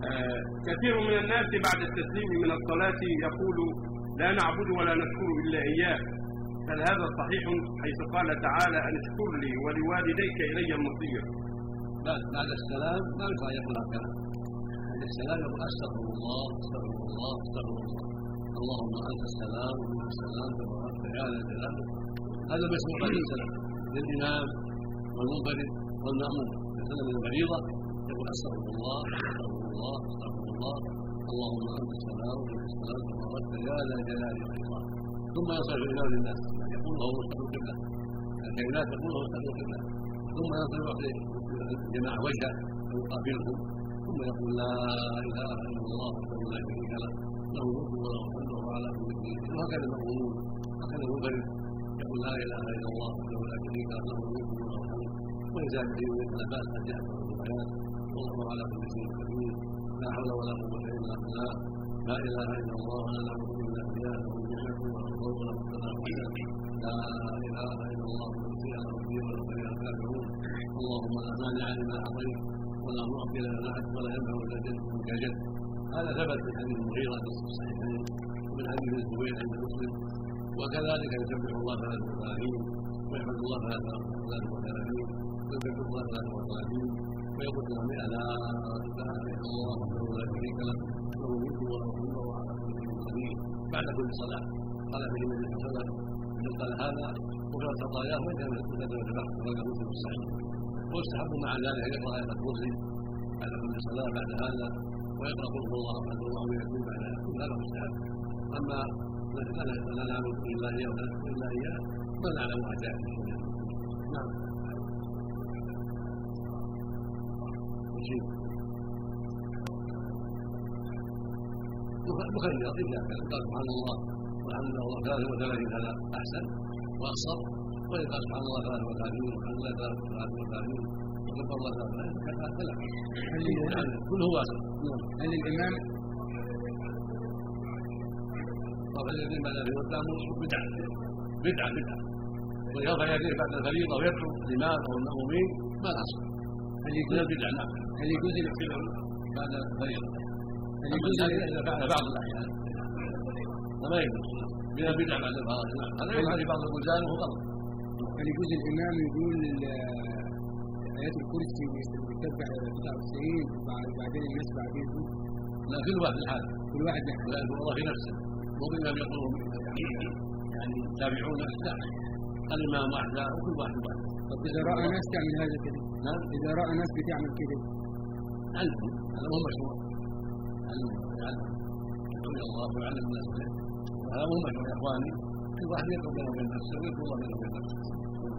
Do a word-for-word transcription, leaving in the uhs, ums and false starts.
آه كثير من الناس بعد التسليم من الصلاة يقول لا نعبد ولا نشكر إلا إياه، هل هذا صحيح حيث قال تعالى أن اشكر لي ولوالديك إلي المصير؟ بعد السلام ما ينفع يقول هكذا. بعد السلام يقول أستغفر الله أستغفر الله أستغفر الله، اللهم أنت السلام وأنت السلام تبارك يا ذا الجلال. هذا مسموع بعد السلام للإمام والمنفرد والمأموم. يسلم من الفريضة يقول أستغفر الله أستغفر الله أستغفر الله، اللهم أنت السلام وأنت السلام تبارك يا ذا الجلال والإكرام. ثم ينصرف إلى الناس يقول له مستقبل القبلة، الكائنات تقول له مستقبل القبلة، ثم ينصرف الجماعة وجهه ويقابلهم، ثم يقول لا إله إلا الله وحده لا شريك له له الملك وله الحمد وهو على كل شيء. وهكذا المأمومون، هكذا المنفرد يقول لا إله إلا الله وحده لا شريك له له الملك وله الحمد، ويزال به مثل باس قد جاءت الروايات والله على كل شيء قدير. لا حول ولا قوة إلا بالله، لا إله إلا الله ولا نعبد إلا إياه له النعمة والفضل وله الثناء الحسن، لا إله إلا الله المسيح الرحيم والخير الكافرون. اللهم لا مانع لما أعطيت ولا معطي لما منعت ولا ينفع ذا الجد منك جد. هذا ثبت من حديث المغيرة في الصحيحين ومن حديث الزبير عند مسلم. وكذلك يسبح الله ثلاث وثلاثين ويحمد الله ثلاث وثلاثين ويكبر الله ثلاث وثلاثين ويقول سمع لا اله الا الله وحده لا شريك له له الملك وله الحمد وهو على كل شيء قدير. بعد كل صلاه قال به النبي صلى الله عليه وسلم من قال هذا وغفرت خطاياه وكان يتبع وقال مسلم الصحيح. ويستحب مع ذلك ان يقرا ايه الكرسي بعد كل صلاه بعد هذا، ويقرا قل هو الله احد الله ويكون بعد كل هذا مستحب. اما لا نعبد الا اياه ولا نشرك الا اياه ما نعلم ما جاء في السنه. نعم. مخير اذا كان قال سبحان الله والحمد لله ثلاث وثلاثين هذا احسن واقصر، وإذا قال سبحان الله ثلاث وثلاثين والحمد لله ثلاث وثلاثين وكبر الله ثلاث وثلاثين كذا ثلاث كله واسع. هل الإمام رفع اليدين بعد الفريضة بدعة بدعة بدعة ويرفع يديه بعد الفريضة ويدعو الإمام أو المأمومين ما الأصل؟ هل يجوز بدعة؟ نعم. هل يجوز الاحتفال بعد الفريضة؟ هل يجوز إذا فعل بعض الأحيان فما يجوز من البدع بعد الفرائض. هذا يفعل في بعض البلدان وهو غلط. هل يجوز الإمام يقول آيات الكرسي ويسبح تسعة وتسعين وبعدين الناس بعدين؟ لا، كل واحد الحال، كل واحد الحال لا يقول الله في نفسه مو بالإمام يقولون يعني تابعون لا، الإمام وحده وكل واحد واحد. طب إذا رأى ناس تعمل هذا كذا؟ نعم. إذا رأى ناس بتعمل كذا علمهم، هذا مو مشروع. علمهم يعلم يقول الله ويعلم الناس هذا مو مشروع يا إخواني. كل واحد يدعو بينه وبين نفسه ويدعو الله بينه وبين نفسه.